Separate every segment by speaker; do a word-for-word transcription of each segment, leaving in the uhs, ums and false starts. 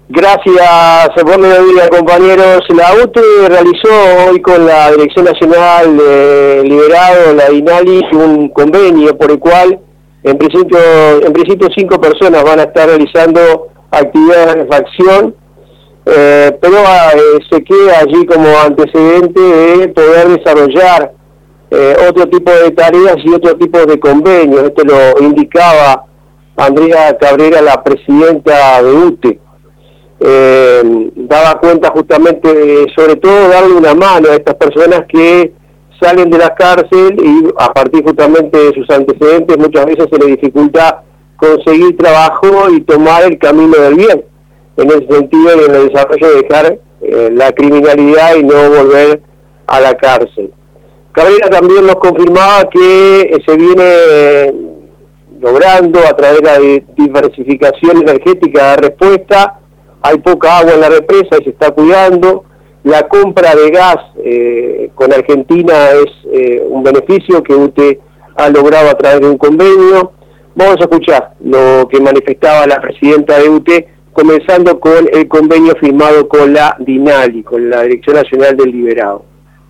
Speaker 1: Gracias, buen mediodía, compañeros. La U T E realizó hoy con la Dirección Nacional de Liberado, la DINALI, un convenio por el cual en principio, en principio cinco personas van a estar realizando actividades de refacción, eh, pero eh, se queda allí como antecedente de poder desarrollar eh, otro tipo de tareas y otro tipo de convenios. Esto lo indicaba Andrea Cabrera, la presidenta de U T E. Eh, daba cuenta justamente de, sobre todo, darle una mano a estas personas que salen de la cárcel y a partir justamente de sus antecedentes muchas veces se les dificulta conseguir trabajo y tomar el camino del bien, en ese sentido y en el desarrollo de dejar eh, la criminalidad y no volver a la cárcel. Cabrera también nos confirmaba que eh, se viene eh, logrando a través de la diversificación energética de respuesta. Hay poca agua en la represa y se está cuidando. La compra de gas eh, con Argentina es eh, un beneficio que U T E ha logrado a través de un convenio. Vamos a escuchar lo que manifestaba la presidenta de U T E, comenzando con el convenio firmado con la DINALI, con la Dirección Nacional del Liberado.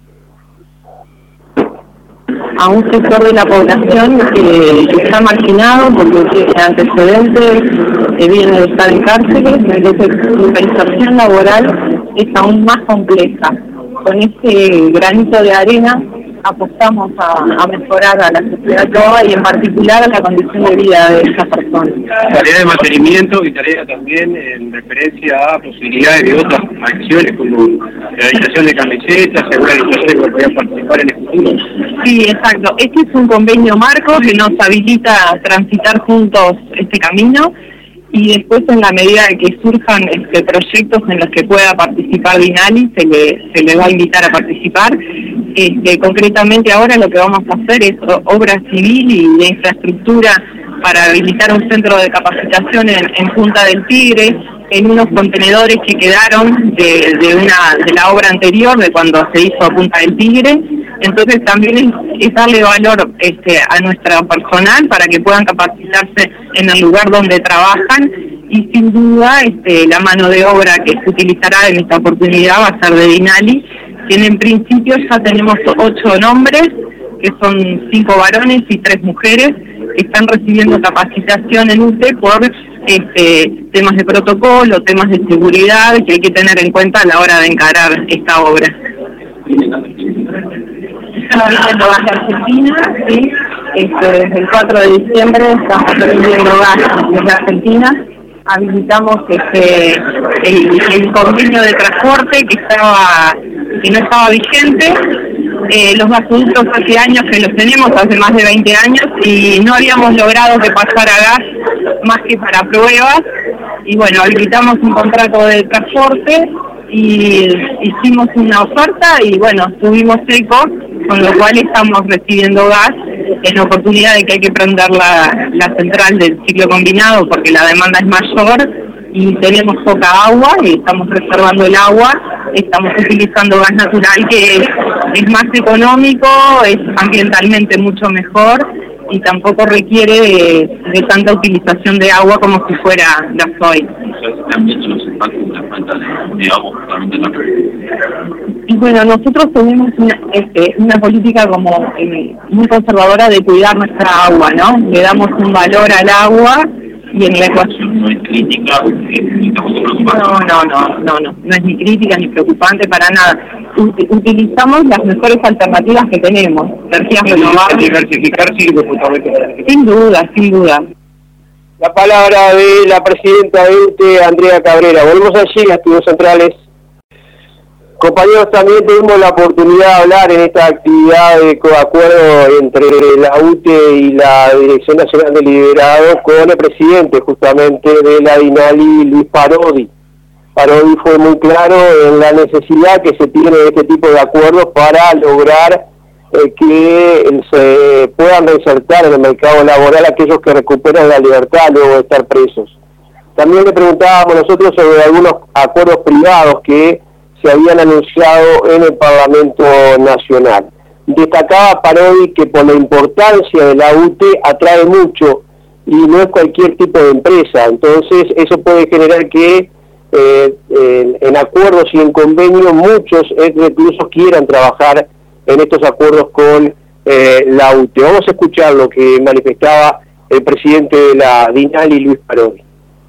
Speaker 2: A un sector de la población que, que está marginado porque tiene antecedentes, que viene de estar en cárceles, entonces la inserción laboral es aún más compleja. Con este granito de arena apostamos a, a mejorar a la sociedad toda y en particular a la condición de vida de estas personas.
Speaker 3: Tarea de mantenimiento y tarea también en referencia a posibilidades de otras acciones como realización de camisetas, regularización que podrían participar en el futuro.
Speaker 2: Sí, exacto. Este es un convenio marco que nos habilita a transitar juntos este camino y después en la medida de que surjan este, proyectos en los que pueda participar DINALI, se le, se le va a invitar a participar. Este, concretamente ahora lo que vamos a hacer es obra civil y de infraestructura para habilitar un centro de capacitación en, en Punta del Tigre, en unos contenedores que quedaron de, de, una, de la obra anterior, de cuando se hizo Punta del Tigre. Entonces también es, es darle valor este, a nuestro personal para que puedan capacitarse en el lugar donde trabajan y sin duda este, la mano de obra que se utilizará en esta oportunidad va a ser de DINALI, que en principio ya tenemos ocho nombres, que son cinco varones y tres mujeres, que están recibiendo capacitación en U T E por este, temas de protocolo, temas de seguridad que hay que tener en cuenta a la hora de encarar esta obra. Estamos viendo gas de Argentina, ¿sí? Este, desde el cuatro de diciembre estamos recibiendo gas desde Argentina. Habilitamos este, el, el convenio de transporte que estaba que no estaba vigente. Eh, los gasoductos hace años que los tenemos, hace más de veinte años, y no habíamos logrado que pasara gas más que para pruebas. Y bueno, habilitamos un contrato de transporte y hicimos una oferta y bueno, tuvimos eco, con lo cual estamos recibiendo gas en oportunidad de que hay que prender la, la central del ciclo combinado porque la demanda es mayor y tenemos poca agua y estamos reservando el agua, estamos utilizando gas natural que es, es más económico, es ambientalmente mucho mejor y tampoco requiere de, de tanta utilización de agua como si fuera gasoil. Y bueno, nosotros tenemos una, este, una política como eh, muy conservadora de cuidar nuestra agua, ¿no? Le damos un valor al agua y en la ecuación.
Speaker 3: No es crítica,
Speaker 2: no, no, no, no, no, no es ni crítica ni preocupante para nada. Utilizamos las mejores alternativas que tenemos, energías renovables.
Speaker 3: Diversificar sirve justamente para eso.
Speaker 2: Sin duda, sin duda.
Speaker 1: La palabra de la presidenta de U T E, Andrea Cabrera. Volvemos allí a Estudios Centrales. Compañeros, también tuvimos la oportunidad de hablar en esta actividad de acuerdo entre la U T E y la Dirección Nacional del Liberado con el presidente justamente de la DINALI, Luis Parodi. Parodi fue muy claro en la necesidad que se tiene de este tipo de acuerdos para lograr eh, que se puedan reinsertar en el mercado laboral aquellos que recuperan la libertad luego de estar presos. También le preguntábamos nosotros sobre algunos acuerdos privados que se habían anunciado en el Parlamento Nacional. Destacaba Parodi que por la importancia de la U T E atrae mucho y no es cualquier tipo de empresa, entonces eso puede generar que eh, en, en acuerdos y en convenios muchos reclusos quieran trabajar en estos acuerdos con eh, la U T E. Vamos a escuchar lo que manifestaba el presidente de la DINALI, Luis Parodi.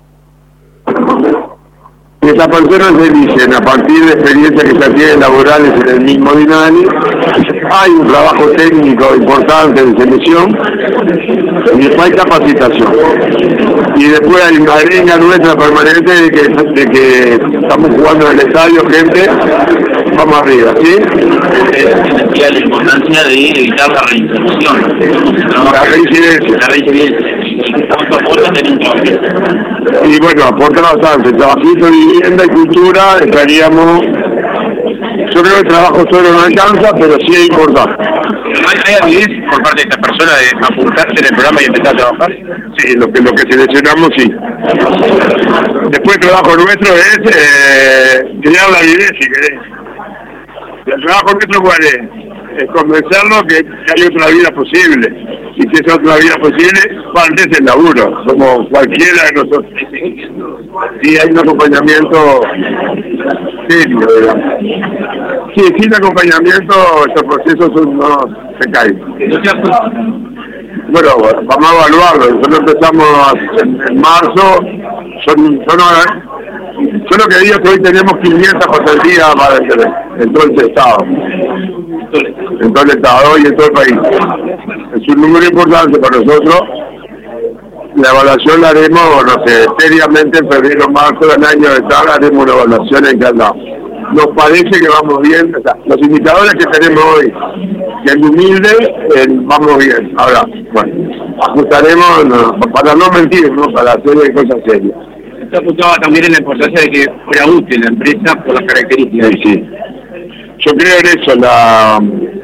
Speaker 4: Estas personas se dicen, a partir de experiencias que ya tienen laborales en el mismo DINALI, hay un trabajo técnico importante de selección y después hay capacitación. Y después hay una arenga nuestra permanente de que, de que estamos jugando en el estadio, gente, vamos arriba, ¿sí?
Speaker 5: La importancia de evitar la reinserción.
Speaker 4: La reincidencia.
Speaker 5: La reincidencia. ¿Cuánto aportan en un trabajo?
Speaker 4: Y bueno, aporta bastante. Trabajito, vivienda y cultura, estaríamos... Yo creo que el trabajo solo no alcanza, pero sí es importante.
Speaker 5: ¿Hay, hay avidez por parte de esta persona de apuntarse en el programa y empezar a trabajar?
Speaker 4: Sí, lo que, lo que seleccionamos, sí. Después el trabajo nuestro es eh, crear la avidez, si querés. El trabajo nuestro, ¿cuál es? Es convencernos que, que hay otra vida posible. Y que esa otra vida posible, parte es el laburo, como cualquiera de nosotros. Sí, hay un acompañamiento serio, digamos. Sí, sin acompañamiento estos procesos son, no se caen. Bueno, vamos a evaluarlo. Nosotros empezamos en, en marzo, son, son, yo lo que digo es que hoy tenemos quinientas pasantías para el, en todo el estado. En todo el estado y en todo el país. Es un número importante para nosotros. La evaluación la haremos, no sé, seriamente en febrero, marzo del año de tal, haremos una evaluación en cada lado. Nos parece que vamos bien, o sea, los indicadores que tenemos hoy, que el humilde, eh, vamos bien. Ahora, bueno, ajustaremos, no, para no mentir, ¿no? Para hacer cosas serias.
Speaker 5: Se apuntaba también en la importancia de que fuera útil la empresa por las características.
Speaker 4: Sí, sí. Yo creo en eso, la...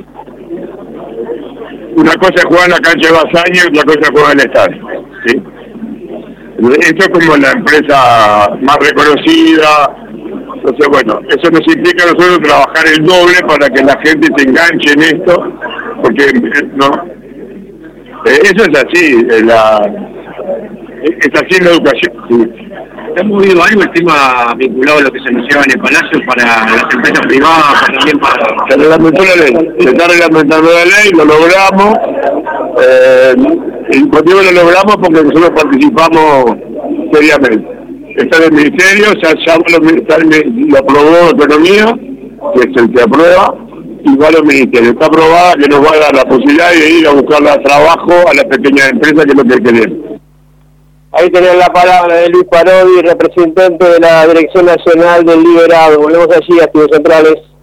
Speaker 4: Una cosa es jugar en la cancha de Basaña y otra cosa es jugar en el estadio, ¿sí? Esto es como la empresa más reconocida. Entonces, bueno, eso nos implica a nosotros trabajar el doble para que la gente se enganche en esto, porque, ¿no? Eh, eso es así, eh, la, es así en la educación. Sí.
Speaker 5: ¿Se ha movido algo el tema vinculado a lo que se anunciaba en el Palacio para las empresas privadas, también para...?
Speaker 4: Se reglamentó la ley, se está reglamentando la ley, lo logramos. Eh, el motivo lo logramos porque nosotros participamos seriamente. Está en el Ministerio, ya, ya lo, está el, lo aprobó Economía, que es el que aprueba, y va a los ministerios. Está aprobada que nos va a dar la posibilidad de ir a buscar trabajo a las pequeñas empresas, que es lo que queremos.
Speaker 1: Ahí tenés la palabra de Luis Parodi, representante de la Dirección Nacional del Liberado. Volvemos allí a Estudios Centrales.